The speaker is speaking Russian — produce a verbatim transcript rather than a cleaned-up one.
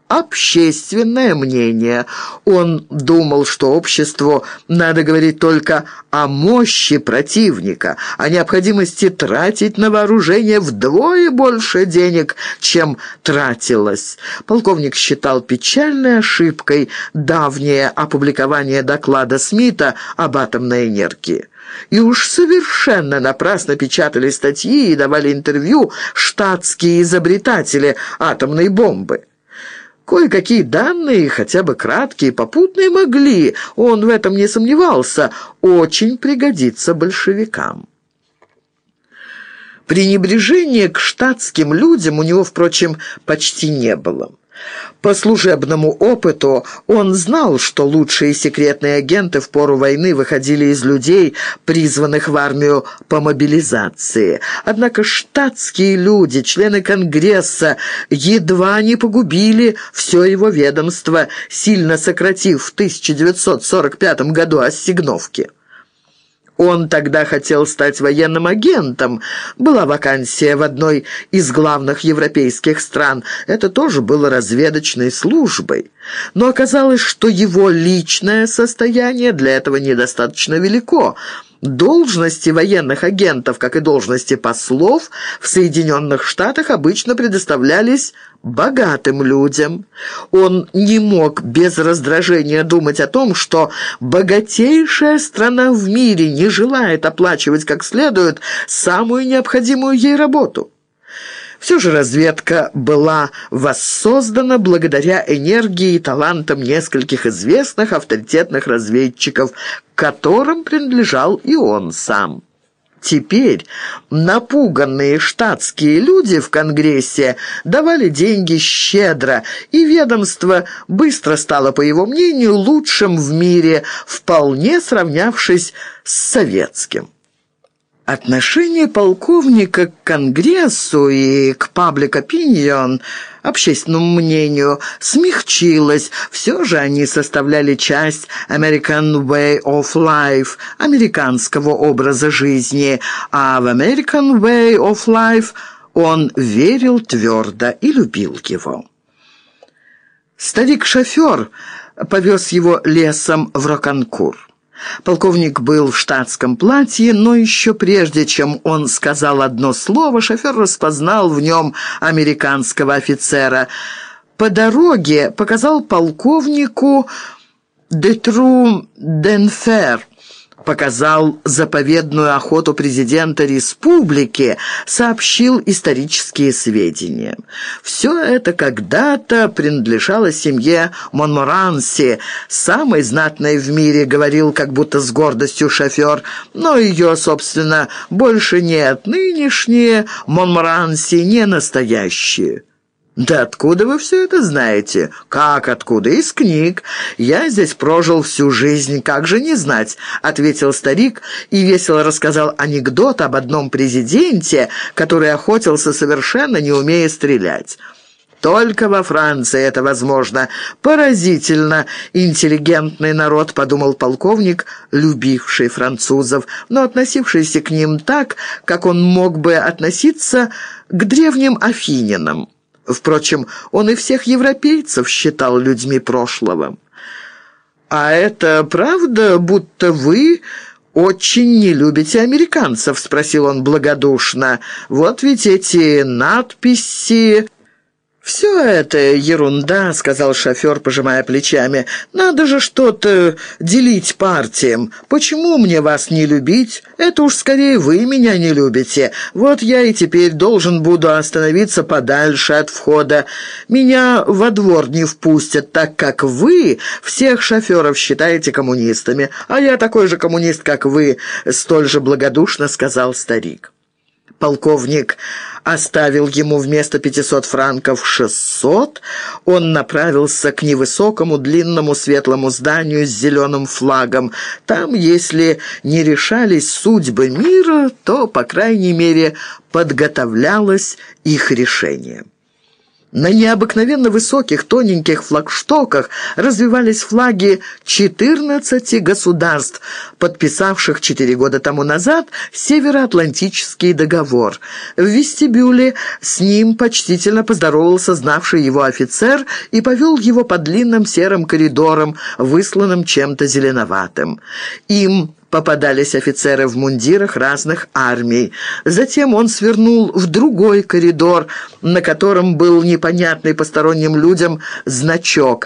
общественное мнение. Он думал, что обществу надо говорить только о мощи противника, о необходимости тратить на вооружение вдвое больше денег, чем тратилось. Полковник считал печальной ошибкой давнее опубликование доклада Смита об атомной энергии. И уж совершенно напрасно печатали статьи и давали интервью штатские изобретатели атомной бомбы. Кое-какие данные, хотя бы краткие, попутные, могли, он в этом не сомневался, очень пригодиться большевикам. Пренебрежения к штатским людям у него, впрочем, почти не было. По служебному опыту он знал, что лучшие секретные агенты в пору войны выходили из людей, призванных в армию по мобилизации. Однако штатские люди, члены Конгресса, едва не погубили все его ведомство, сильно сократив в тысяча девятьсот сорок пятом году ассигновки. Он тогда хотел стать военным агентом. Была вакансия в одной из главных европейских стран. Это тоже было разведочной службой. Но оказалось, что его личное состояние для этого недостаточно велико. Должности военных агентов, как и должности послов, в Соединенных Штатах обычно предоставлялись богатым людям. Он не мог без раздражения думать о том, что богатейшая страна в мире не желает оплачивать как следует самую необходимую ей работу. Все же разведка была воссоздана благодаря энергии и талантам нескольких известных авторитетных разведчиков, к которым принадлежал и он сам. Теперь напуганные штатские люди в Конгрессе давали деньги щедро, и ведомство быстро стало, по его мнению, лучшим в мире, вполне сравнявшись с советским. Отношение полковника к Конгрессу и к public opinion, общественному мнению, смягчилось. Все же они составляли часть American way of life, американского образа жизни, а в American way of life он верил твердо и любил его. Старик-шофер повез его лесом в Роканкур. Полковник был в штатском платье, но еще прежде, чем он сказал одно слово, шофер распознал в нем американского офицера. По дороге показал полковнику Детру Денфер, показал заповедную охоту президента республики, сообщил исторические сведения. Все это когда-то принадлежало семье Монморанси, самой знатной в мире, говорил как будто с гордостью шофер, но ее, собственно, больше нет. Нынешние Монморанси не настоящие. «Да откуда вы все это знаете?» «Как откуда? Из книг. Я здесь прожил всю жизнь, как же не знать?» — ответил старик и весело рассказал анекдот об одном президенте, который охотился, совершенно не умея стрелять. «Только во Франции это возможно. Поразительно интеллигентный народ», — подумал полковник, любивший французов, но относившийся к ним так, как он мог бы относиться к древним афинянам. Впрочем, он и всех европейцев считал людьми прошлого. «А это правда, будто вы очень не любите американцев?» — спросил он благодушно. «Вот ведь эти надписи...» «Все это ерунда», — сказал шофер, пожимая плечами. «Надо же что-то делить партиям. Почему мне вас не любить? Это уж скорее вы меня не любите. Вот я и теперь должен буду остановиться подальше от входа. Меня во двор не впустят, так как вы всех шоферов считаете коммунистами. А я такой же коммунист, как вы», — столь же благодушно сказал старик. Полковник оставил ему вместо пятисот франков шестьсот. Он направился к невысокому, длинному, светлому зданию с зеленым флагом. Там, если не решались судьбы мира, то, по крайней мере, подготовлялось их решение. На необыкновенно высоких тоненьких флагштоках развивались флаги четырнадцати государств, подписавших четыре года тому назад Североатлантический договор. В вестибюле с ним почтительно поздоровался знавший его офицер и повел его по длинным серым коридорам, высланным чем-то зеленоватым. Им попадались офицеры в мундирах разных армий. Затем он свернул в другой коридор, на котором был непонятный посторонним людям значок